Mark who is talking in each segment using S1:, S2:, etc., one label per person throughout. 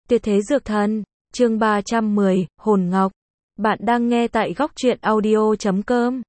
S1: Tuyệt thế dược thần, chương 310, Hồn Ngọc. Bạn đang nghe tại góc truyện audio.com.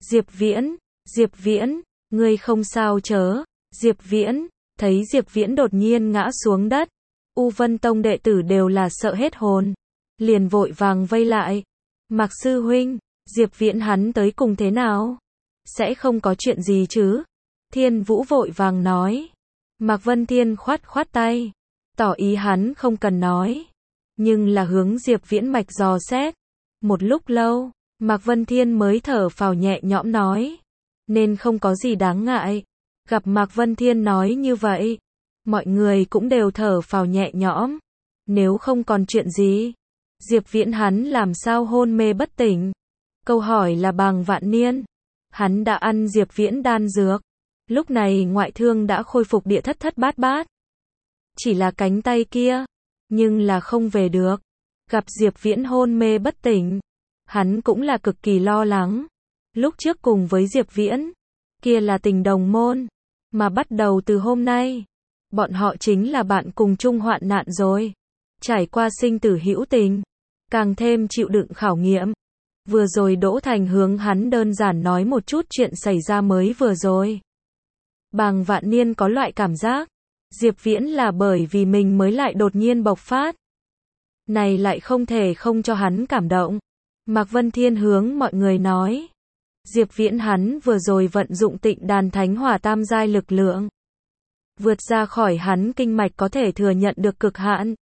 S1: Diệp Viễn, ngươi không sao chớ? Diệp Viễn, thấy Diệp Viễn đột nhiên ngã xuống đất. U Vân Tông đệ tử đều là sợ hết hồn. Liền vội vàng vây lại. Mạc sư huynh, Diệp Viễn hắn tới cùng thế nào? Sẽ không có chuyện gì chứ? Thiên Vũ vội vàng nói. Mạc Vân Thiên khoát khoát tay. Tỏ ý hắn không cần nói. Nhưng là hướng Diệp Viễn mạch dò xét. Một lúc lâu, Mạc Vân Thiên mới thở phào nhẹ nhõm nói. Nên không có gì đáng ngại. Gặp Mạc Vân Thiên nói như vậy, mọi người cũng đều thở phào nhẹ nhõm. Nếu không còn chuyện gì, Diệp Viễn hắn làm sao hôn mê bất tỉnh? Câu hỏi là Bàng Vạn Niên. Hắn đã ăn Diệp Viễn đan dược. Lúc này ngoại thương đã khôi phục địa thất thất bát bát. Chỉ là cánh tay kia, nhưng là không về được. Gặp Diệp Viễn hôn mê bất tỉnh, hắn cũng là cực kỳ lo lắng. Lúc trước cùng với Diệp Viễn, kia là tình đồng môn, mà bắt đầu từ hôm nay, bọn họ chính là bạn cùng chung hoạn nạn rồi. Trải qua sinh tử hữu tình, càng thêm chịu đựng khảo nghiệm. Vừa rồi Đỗ Thành hướng hắn đơn giản nói một chút chuyện xảy ra mới vừa rồi. Bàng Vạn Niên có loại cảm giác, Diệp Viễn là bởi vì mình mới lại đột nhiên bộc phát. Này lại không thể không cho hắn cảm động. Mạc Vân Thiên hướng mọi người nói. Diệp Viễn hắn vừa rồi vận dụng Tịnh Đàn Thánh Hỏa tam giai lực lượng. Vượt ra khỏi hắn kinh mạch có thể thừa nhận được cực hạn.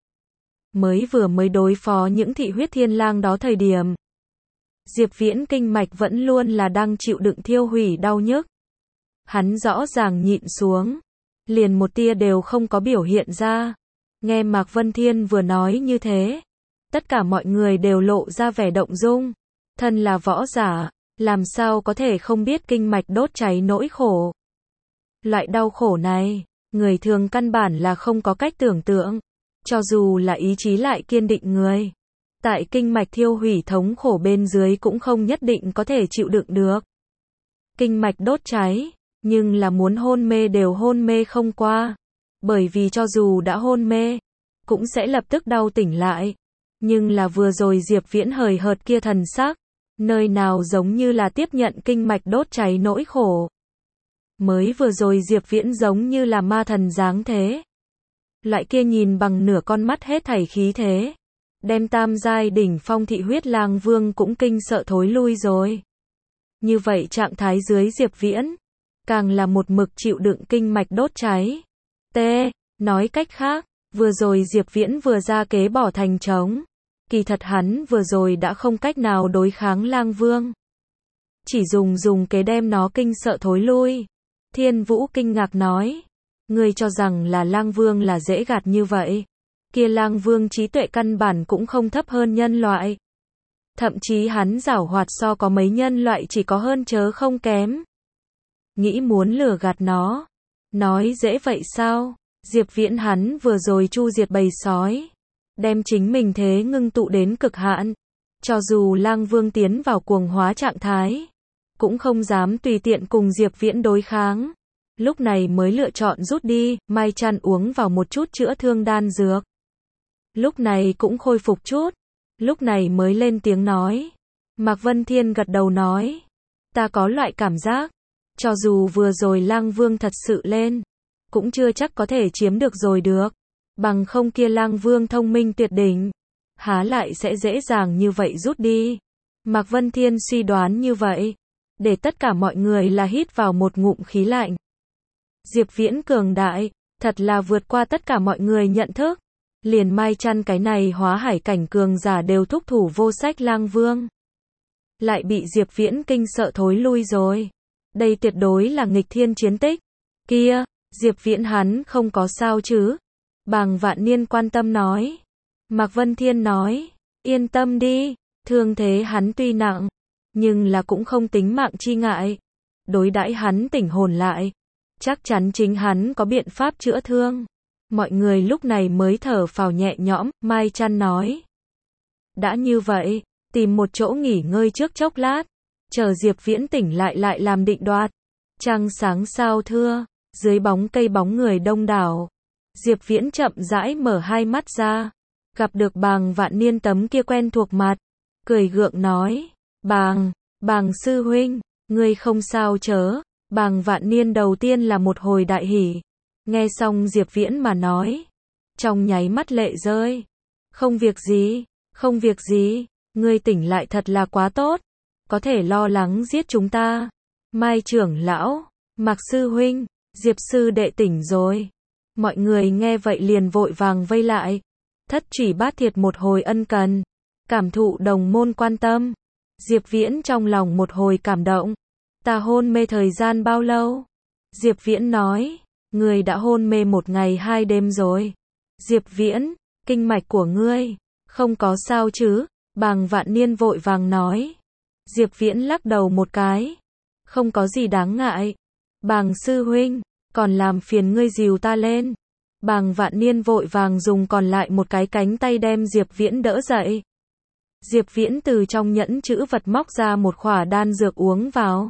S1: Mới đối phó những thị huyết thiên lang đó thời điểm. Diệp Viễn kinh mạch vẫn luôn là đang chịu đựng thiêu hủy đau nhức. Hắn rõ ràng nhịn xuống. Liền một tia đều không có biểu hiện ra. Nghe Mạc Vân Thiên vừa nói như thế, tất cả mọi người đều lộ ra vẻ động dung. Thân là võ giả, làm sao có thể không biết kinh mạch đốt cháy nỗi khổ. Loại đau khổ này, người thường căn bản là không có cách tưởng tượng. Cho dù là ý chí lại kiên định người, tại kinh mạch thiêu hủy thống khổ bên dưới cũng không nhất định có thể chịu đựng được. Kinh mạch đốt cháy, nhưng là muốn hôn mê đều hôn mê không qua. Bởi vì cho dù đã hôn mê, cũng sẽ lập tức đau tỉnh lại. Nhưng là vừa rồi Diệp Viễn hời hợt kia thần sắc, nơi nào giống như là tiếp nhận kinh mạch đốt cháy nỗi khổ. Mới vừa rồi Diệp Viễn giống như là ma thần dáng thế. Loại kia nhìn bằng nửa con mắt hết thảy khí thế. Đem tam giai đỉnh phong thị huyết lang vương cũng kinh sợ thối lui rồi. Như vậy trạng thái dưới Diệp Viễn, càng là một mực chịu đựng kinh mạch đốt cháy. Nói cách khác, vừa rồi Diệp Viễn vừa ra kế bỏ thành trống. Kỳ thật hắn vừa rồi đã không cách nào đối kháng lang vương. Chỉ dùng kế đem nó kinh sợ thối lui. Thiên Vũ kinh ngạc nói. Ngươi cho rằng là lang vương là dễ gạt như vậy. Kia lang vương trí tuệ căn bản cũng không thấp hơn nhân loại. Thậm chí hắn giảo hoạt so có mấy nhân loại chỉ có hơn chớ không kém. Nghĩ muốn lừa gạt nó. Nói dễ vậy sao? Diệp Viễn hắn vừa rồi chu diệt bầy sói. Đem chính mình thế ngưng tụ đến cực hạn. Cho dù lang vương tiến vào cuồng hóa trạng thái, cũng không dám tùy tiện cùng Diệp Viễn đối kháng. Lúc này mới lựa chọn rút đi, Mai Chăn uống vào một chút chữa thương đan dược. Lúc này cũng khôi phục chút. Lúc này mới lên tiếng nói. Mạc Vân Thiên gật đầu nói. Ta có loại cảm giác. Cho dù vừa rồi lang vương thật sự lên, cũng chưa chắc có thể chiếm được rồi được. Bằng không kia lang vương thông minh tuyệt đỉnh, há lại sẽ dễ dàng như vậy rút đi. Mạc Vân Thiên suy đoán như vậy, để tất cả mọi người là hít vào một ngụm khí lạnh. Diệp Viễn cường đại, thật là vượt qua tất cả mọi người nhận thức. Liền Mai Chăn cái này hóa hải cảnh cường giả đều thúc thủ vô sách lang vương. Lại bị Diệp Viễn kinh sợ thối lui rồi. Đây tuyệt đối là nghịch thiên chiến tích. Kia, Diệp Viễn hắn không có sao chứ? Bàng Vạn Niên quan tâm nói. Mạc Vân Thiên nói. Yên tâm đi, thương thế hắn tuy nặng, nhưng là cũng không tính mạng chi ngại. Đối đãi hắn tỉnh hồn lại, chắc chắn chính hắn có biện pháp chữa thương. Mọi người lúc này mới thở phào nhẹ nhõm. Mai Chăn nói. Đã như vậy, tìm một chỗ nghỉ ngơi trước chốc lát. Chờ Diệp Viễn tỉnh lại làm định đoạt. Trăng sáng sao thưa, dưới bóng cây bóng người đông đảo. Diệp Viễn chậm rãi mở hai mắt ra. gặp được Bàng Vạn Niên tấm kia quen thuộc mặt, cười gượng nói, Bàng sư huynh, ngươi không sao chớ. Bàng Vạn Niên đầu tiên là một hồi đại hỉ, nghe xong Diệp Viễn mà nói, trong nháy mắt lệ rơi. Không việc gì, ngươi tỉnh lại thật là quá tốt, có thể lo lắng giết chúng ta. Mai trưởng lão, Mạc sư huynh, Diệp sư đệ tỉnh rồi. Mọi người nghe vậy liền vội vàng vây lại. Thất Trủy Bát Thiệt một hồi ân cần, cảm thụ đồng môn quan tâm. Diệp Viễn trong lòng một hồi cảm động. Ta hôn mê thời gian bao lâu? Diệp Viễn nói, ngươi đã hôn mê 1 ngày 2 đêm rồi. Diệp Viễn, kinh mạch của ngươi không có sao chứ? Bàng Vạn Niên vội vàng nói. Diệp Viễn lắc đầu một cái, không có gì đáng ngại. Bàng sư huynh, còn làm phiền ngươi dìu ta lên. Bàng Vạn Niên vội vàng dùng còn lại một cái cánh tay đem Diệp Viễn đỡ dậy. Diệp Viễn từ trong nhẫn chữ vật móc ra một khỏa đan dược uống vào,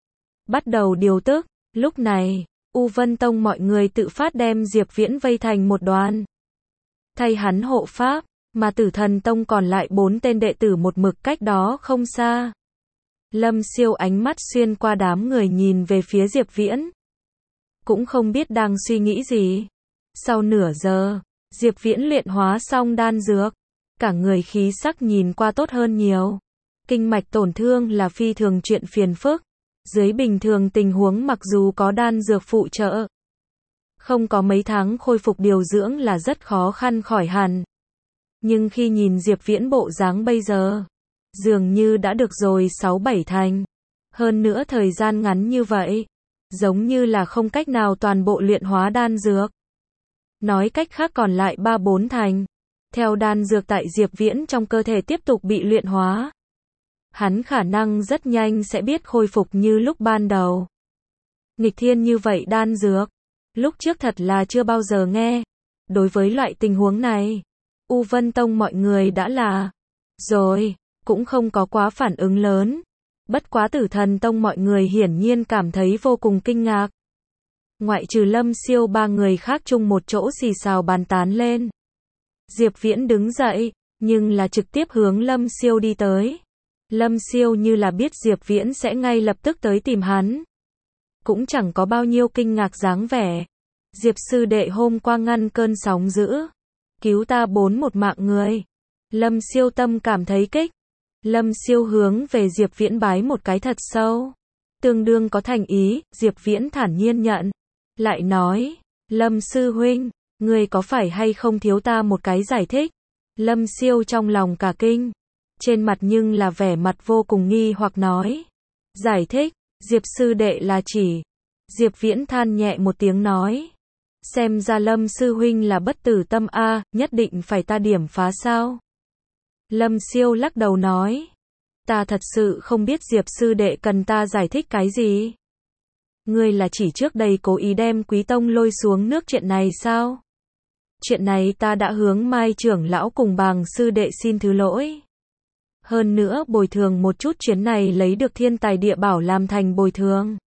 S1: bắt đầu điều tức. Lúc này, U Vân Tông mọi người tự phát đem Diệp Viễn vây thành một đoàn, thay hắn hộ pháp, mà Tử Thần Tông còn lại 4 tên đệ tử một mực cách đó không xa. Lâm Siêu ánh mắt xuyên qua đám người nhìn về phía Diệp Viễn, cũng không biết đang suy nghĩ gì. Sau nửa giờ, Diệp Viễn luyện hóa xong đan dược, cả người khí sắc nhìn qua tốt hơn nhiều. Kinh mạch tổn thương là phi thường chuyện phiền phức, dưới bình thường tình huống mặc dù có đan dược phụ trợ, không có mấy tháng khôi phục điều dưỡng là rất khó khăn khỏi hẳn. Nhưng khi nhìn Diệp Viễn bộ dáng bây giờ, dường như đã được rồi 6-7 thành. Hơn nữa thời gian ngắn như vậy, giống như là không cách nào toàn bộ luyện hóa đan dược. Nói cách khác còn lại 3-4 thành. Theo đan dược tại Diệp Viễn trong cơ thể tiếp tục bị luyện hóa, hắn khả năng rất nhanh sẽ biết khôi phục như lúc ban đầu. Nghịch thiên như vậy đan dược, lúc trước thật là chưa bao giờ nghe. Đối với loại tình huống này, U Vân Tông mọi người đã là rồi, cũng không có quá phản ứng lớn. Bất quá Tử Thần Tông mọi người hiển nhiên cảm thấy vô cùng kinh ngạc. Ngoại trừ Lâm Siêu 3 người khác chung một chỗ xì xào bàn tán lên. Diệp Viễn đứng dậy, nhưng là trực tiếp hướng Lâm Siêu đi tới. Lâm Siêu như là biết Diệp Viễn sẽ ngay lập tức tới tìm hắn, cũng chẳng có bao nhiêu kinh ngạc dáng vẻ. Diệp sư đệ hôm qua ngăn cơn sóng dữ, cứu ta 1 mạng người. Lâm Siêu tâm cảm thấy kích. Lâm Siêu hướng về Diệp Viễn bái một cái thật sâu, tương đương có thành ý. Diệp Viễn thản nhiên nhận, lại nói, Lâm sư huynh, ngươi có phải hay không thiếu ta một cái giải thích? Lâm Siêu trong lòng cả kinh, trên mặt nhưng là vẻ mặt vô cùng nghi hoặc nói, giải thích, Diệp sư đệ là chỉ. Diệp Viễn than nhẹ một tiếng nói, xem ra Lâm sư huynh là bất tử tâm a, nhất định phải ta điểm phá sao? Lâm Siêu lắc đầu nói, ta thật sự không biết Diệp sư đệ cần ta giải thích cái gì. Ngươi là chỉ trước đây cố ý đem Quý Tông lôi xuống nước chuyện này sao? Chuyện này ta đã hướng Mai trưởng lão cùng Bàng sư đệ xin thứ lỗi. Hơn nữa bồi thường một chút chuyến này lấy được thiên tài địa bảo làm thành bồi thường.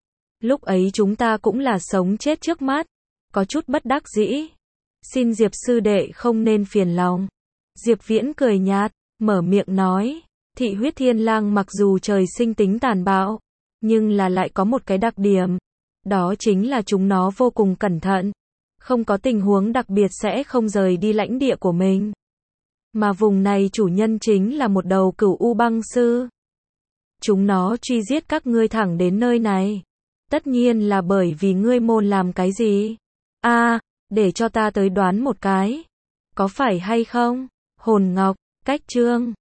S1: Lúc ấy chúng ta cũng là sống chết trước mắt, có chút bất đắc dĩ. Xin Diệp sư đệ không nên phiền lòng. Diệp Viễn cười nhạt, mở miệng nói, Thị Huyết Thiên Lang mặc dù trời sinh tính tàn bạo, nhưng là lại có một cái đặc điểm, đó chính là chúng nó vô cùng cẩn thận, không có tình huống đặc biệt sẽ không rời đi lãnh địa của mình. Mà vùng này chủ nhân chính là một đầu Cửu U băng sư. Chúng nó truy giết các ngươi thẳng đến nơi này, tất nhiên là bởi vì ngươi môn làm cái gì? Để cho ta tới đoán một cái, có phải hay không? Hồn Ngọc, cách chương